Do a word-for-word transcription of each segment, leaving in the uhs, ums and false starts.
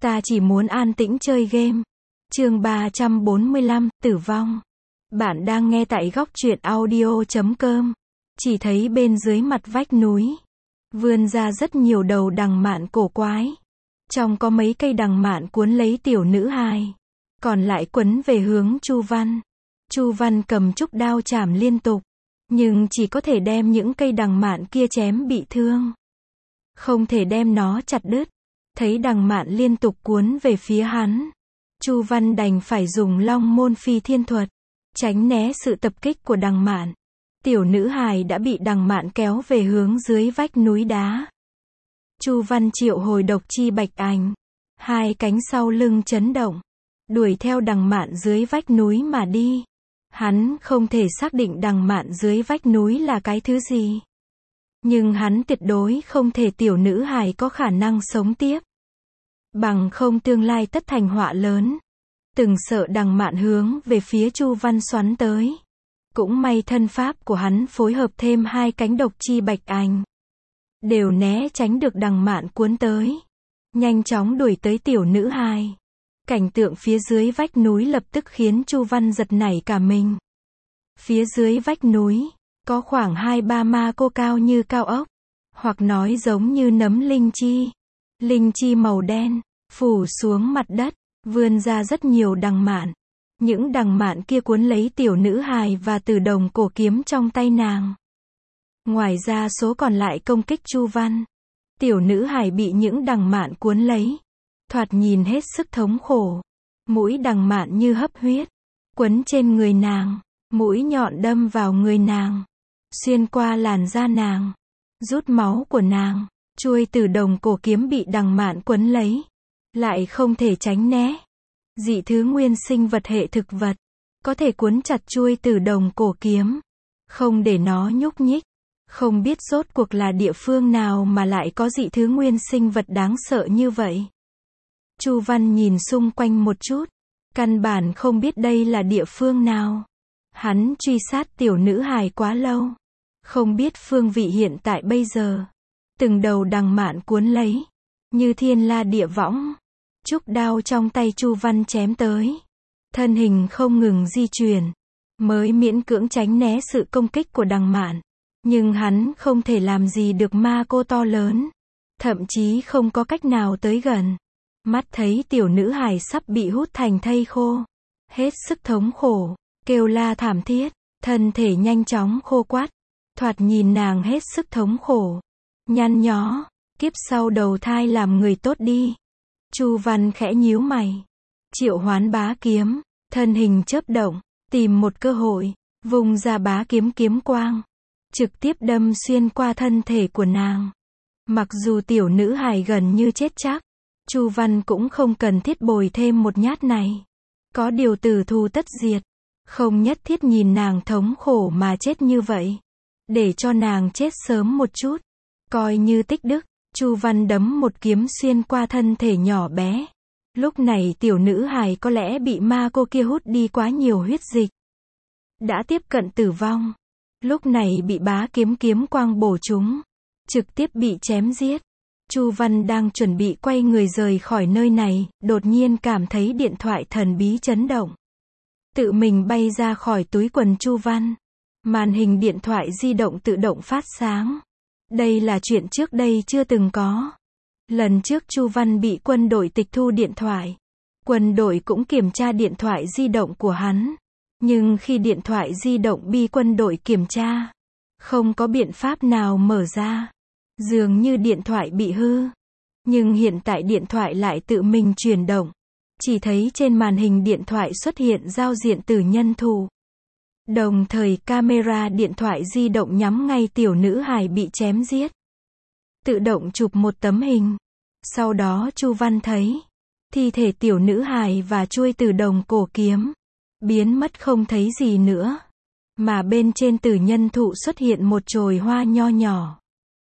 Ta chỉ muốn an tĩnh chơi game. Chương ba trăm bốn mươi lăm, tử vong. Bạn đang nghe tại góc truyện audio chấm com. Chỉ thấy bên dưới mặt vách núi vươn ra rất nhiều đầu đằng mạn cổ quái. Trong có mấy cây đằng mạn cuốn lấy tiểu nữ hài, còn lại quấn về hướng Chu Văn. Chu Văn cầm trúc đao chảm liên tục, nhưng chỉ có thể đem những cây đằng mạn kia chém bị thương, không thể đem nó chặt đứt. Thấy đằng mạn liên tục cuốn về phía hắn, Chu Văn đành phải dùng Long Môn Phi Thiên Thuật tránh né sự tập kích của đằng mạn. Tiểu nữ hài đã bị đằng mạn kéo về hướng dưới vách núi đá. Chu Văn triệu hồi độc chi bạch ảnh, hai cánh sau lưng chấn động, đuổi theo đằng mạn dưới vách núi mà đi. Hắn không thể xác định đằng mạn dưới vách núi là cái thứ gì, nhưng hắn tuyệt đối không thể tiểu nữ hài có khả năng sống tiếp, bằng không tương lai tất thành họa lớn. Từng sợ đằng mạn hướng về phía Chu Văn xoắn tới. Cũng may thân pháp của hắn phối hợp thêm hai cánh độc chi bạch ảnh, đều né tránh được đằng mạn cuốn tới, nhanh chóng đuổi tới tiểu nữ hài. Cảnh tượng phía dưới vách núi lập tức khiến Chu Văn giật nảy cả mình. Phía dưới vách núi có khoảng hai ba ma cô cao như cao ốc, hoặc nói giống như nấm linh chi. Linh chi màu đen phủ xuống mặt đất, vươn ra rất nhiều đằng mạn. Những đằng mạn kia cuốn lấy tiểu nữ hài và từ đồng cổ kiếm trong tay nàng. Ngoài ra số còn lại công kích Chu Văn. Tiểu nữ hài bị những đằng mạn cuốn lấy, thoạt nhìn hết sức thống khổ. Mũi đằng mạn như hấp huyết, quấn trên người nàng, mũi nhọn đâm vào người nàng, xuyên qua làn da nàng, rút máu của nàng. Chuôi từ đồng cổ kiếm bị đằng mạn quấn lấy, lại không thể tránh né. Dị thứ nguyên sinh vật hệ thực vật, có thể cuốn chặt chuôi từ đồng cổ kiếm, không để nó nhúc nhích. Không biết rốt cuộc là địa phương nào mà lại có dị thứ nguyên sinh vật đáng sợ như vậy. Chu Văn nhìn xung quanh một chút, căn bản không biết đây là địa phương nào. Hắn truy sát tiểu nữ hài quá lâu, không biết phương vị hiện tại bây giờ. Từng đầu đằng mạn cuốn lấy, như thiên la địa võng. Trúc đao trong tay Chu Văn chém tới, thân hình không ngừng di chuyển, mới miễn cưỡng tránh né sự công kích của đằng mạn. Nhưng hắn không thể làm gì được ma cô to lớn, thậm chí không có cách nào tới gần. Mắt thấy tiểu nữ hài sắp bị hút thành thây khô, hết sức thống khổ, kêu la thảm thiết, thân thể nhanh chóng khô quắt, thoạt nhìn nàng hết sức thống khổ, nhăn nhó, kiếp sau đầu thai làm người tốt đi. Chu Văn khẽ nhíu mày, triệu hoán bá kiếm, thân hình chớp động, tìm một cơ hội, vùng ra bá kiếm kiếm quang, trực tiếp đâm xuyên qua thân thể của nàng. Mặc dù tiểu nữ hài gần như chết chắc, Chu Văn cũng không cần thiết bồi thêm một nhát này. Có điều tử thù tất diệt, không nhất thiết nhìn nàng thống khổ mà chết như vậy, để cho nàng chết sớm một chút, coi như tích đức. Chu Văn đấm một kiếm xuyên qua thân thể nhỏ bé. Lúc này tiểu nữ hài có lẽ bị ma cô kia hút đi quá nhiều huyết dịch, đã tiếp cận tử vong. Lúc này bị bá kiếm kiếm quang bổ trúng, trực tiếp bị chém giết. Chu Văn đang chuẩn bị quay người rời khỏi nơi này, đột nhiên cảm thấy điện thoại thần bí chấn động. Tự mình bay ra khỏi túi quần Chu Văn. Màn hình điện thoại di động tự động phát sáng. Đây là chuyện trước đây chưa từng có. Lần trước Chu Văn bị quân đội tịch thu điện thoại, quân đội cũng kiểm tra điện thoại di động của hắn. Nhưng khi điện thoại di động bị quân đội kiểm tra, không có biện pháp nào mở ra. Dường như điện thoại bị hư. Nhưng hiện tại điện thoại lại tự mình chuyển động. Chỉ thấy trên màn hình điện thoại xuất hiện giao diện tử nhân thủ. Đồng thời camera điện thoại di động nhắm ngay tiểu nữ hài bị chém giết, tự động chụp một tấm hình. Sau đó Chu Văn thấy thi thể tiểu nữ hài và chuôi từ đồng cổ kiếm biến mất không thấy gì nữa, mà bên trên tử nhân thụ xuất hiện một chồi hoa nho nhỏ.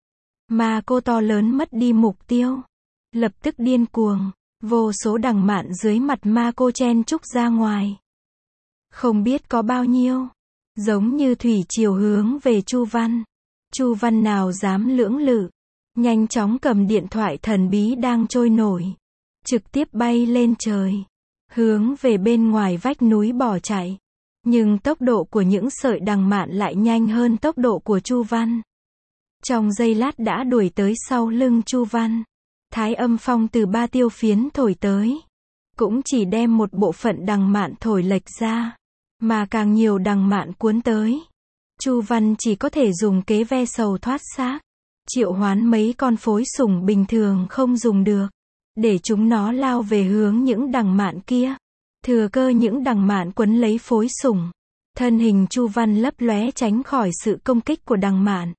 Ma cô to lớn mất đi mục tiêu, lập tức điên cuồng, vô số đằng mạn dưới mặt ma cô chen chúc ra ngoài. Không biết có bao nhiêu, giống như thủy triều hướng về Chu Văn. Chu Văn nào dám lưỡng lự, nhanh chóng cầm điện thoại thần bí đang trôi nổi, trực tiếp bay lên trời, hướng về bên ngoài vách núi bỏ chạy. Nhưng tốc độ của những sợi đằng mạn lại nhanh hơn tốc độ của Chu Văn. Trong giây lát đã đuổi tới sau lưng Chu Văn. Thái âm phong từ ba tiêu phiến thổi tới, cũng chỉ đem một bộ phận đằng mạn thổi lệch ra, mà càng nhiều đằng mạn cuốn tới. Chu Văn chỉ có thể dùng kế ve sầu thoát xác, triệu hoán mấy con phối sủng bình thường không dùng được, để chúng nó lao về hướng những đằng mạn kia. Thừa cơ những đằng mạn quấn lấy phối sủng, thân hình Chu Văn lấp lóe tránh khỏi sự công kích của đằng mạn.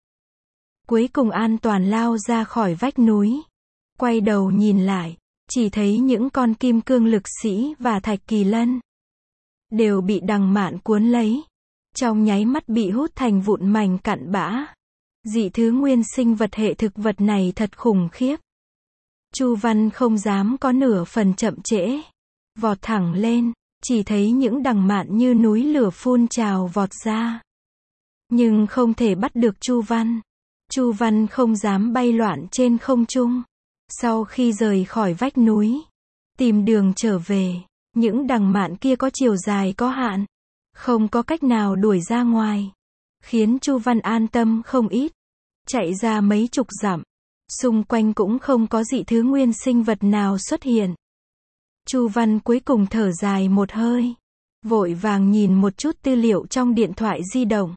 Cuối cùng an toàn lao ra khỏi vách núi. Quay đầu nhìn lại, chỉ thấy những con kim cương lực sĩ và thạch kỳ lân đều bị đằng mạn cuốn lấy, trong nháy mắt bị hút thành vụn mảnh cặn bã. Dị thứ nguyên sinh vật hệ thực vật này thật khủng khiếp. Chu Văn không dám có nửa phần chậm trễ, vọt thẳng lên, chỉ thấy những đằng mạn như núi lửa phun trào vọt ra. Nhưng không thể bắt được Chu Văn. Chu Văn không dám bay loạn trên không trung. Sau khi rời khỏi vách núi, tìm đường trở về, những đằng mạn kia có chiều dài có hạn, không có cách nào đuổi ra ngoài, khiến Chu Văn an tâm không ít. Chạy ra mấy chục dặm, xung quanh cũng không có dị thứ nguyên sinh vật nào xuất hiện. Chu Văn cuối cùng thở dài một hơi, vội vàng nhìn một chút tư liệu trong điện thoại di động.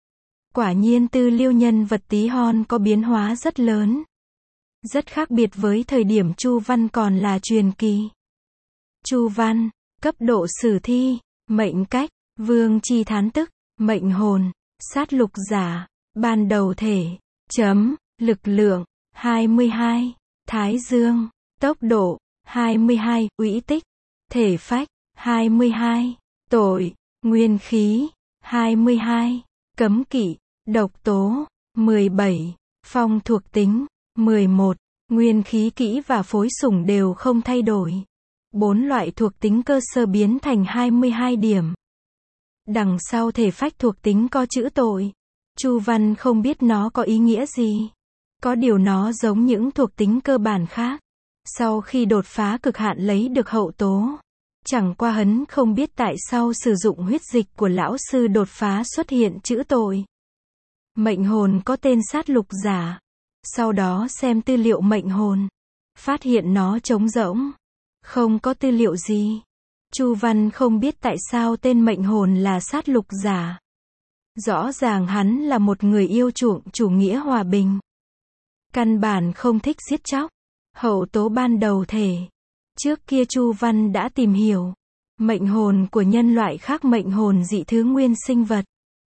Quả nhiên tư liệu nhân vật tí hon có biến hóa rất lớn. Rất khác biệt với thời điểm Chu Văn còn là truyền kỳ. Chu Văn, cấp độ sử thi, mệnh cách, vương chi thán tức, mệnh hồn, sát lục giả, ban đầu thể, chấm, lực lượng, hai mươi hai, thái dương, tốc độ, hai mươi hai, uy tích, thể phách, hai mươi hai, tội, nguyên khí, hai mươi hai, cấm kỵ, độc tố, mười bảy, phong thuộc tính, mười một, nguyên khí kỹ và phối sủng đều không thay đổi. Bốn loại thuộc tính cơ sơ biến thành hai mươi hai điểm. Đằng sau thể phách thuộc tính có chữ tội. Chu Văn không biết nó có ý nghĩa gì. Có điều nó giống những thuộc tính cơ bản khác. Sau khi đột phá cực hạn lấy được hậu tố. Chẳng qua hắn không biết tại sao sử dụng huyết dịch của lão sư đột phá xuất hiện chữ tội. Mệnh hồn có tên sát lục giả. Sau đó xem tư liệu mệnh hồn, phát hiện nó trống rỗng, không có tư liệu gì. Chu Văn không biết tại sao tên mệnh hồn là sát lục giả. Rõ ràng hắn là một người yêu chuộng chủ nghĩa hòa bình, căn bản không thích giết chóc. Hậu tố ban đầu thể. Trước kia Chu Văn đã tìm hiểu, mệnh hồn của nhân loại khác mệnh hồn dị thứ nguyên sinh vật.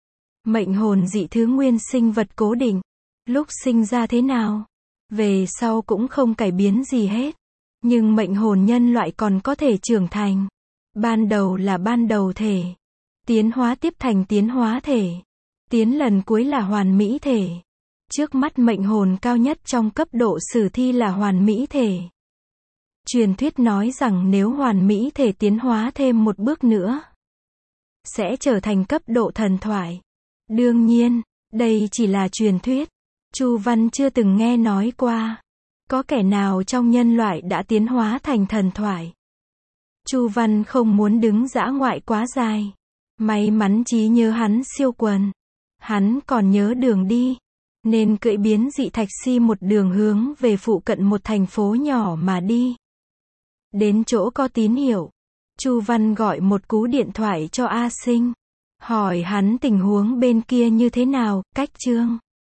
Mệnh hồn dị thứ nguyên sinh vật cố định, lúc sinh ra thế nào, về sau cũng không cải biến gì hết. Nhưng mệnh hồn nhân loại còn có thể trưởng thành. Ban đầu là ban đầu thể, tiến hóa tiếp thành tiến hóa thể, tiến lần cuối là hoàn mỹ thể. Trước mắt mệnh hồn cao nhất trong cấp độ sử thi là hoàn mỹ thể. Truyền thuyết nói rằng nếu hoàn mỹ thể tiến hóa thêm một bước nữa, sẽ trở thành cấp độ thần thoại. Đương nhiên, đây chỉ là truyền thuyết. Chu Văn chưa từng nghe nói qua có kẻ nào trong nhân loại đã tiến hóa thành thần thoại. Chu Văn không muốn đứng dã ngoại quá dài. May mắn trí nhớ hắn siêu quần. Hắn còn nhớ đường đi, nên cưỡi biến dị thạch si một đường hướng về phụ cận một thành phố nhỏ mà đi. Đến chỗ có tín hiệu, Chu Văn gọi một cú điện thoại cho A Sinh, hỏi hắn tình huống bên kia như thế nào. Cách chương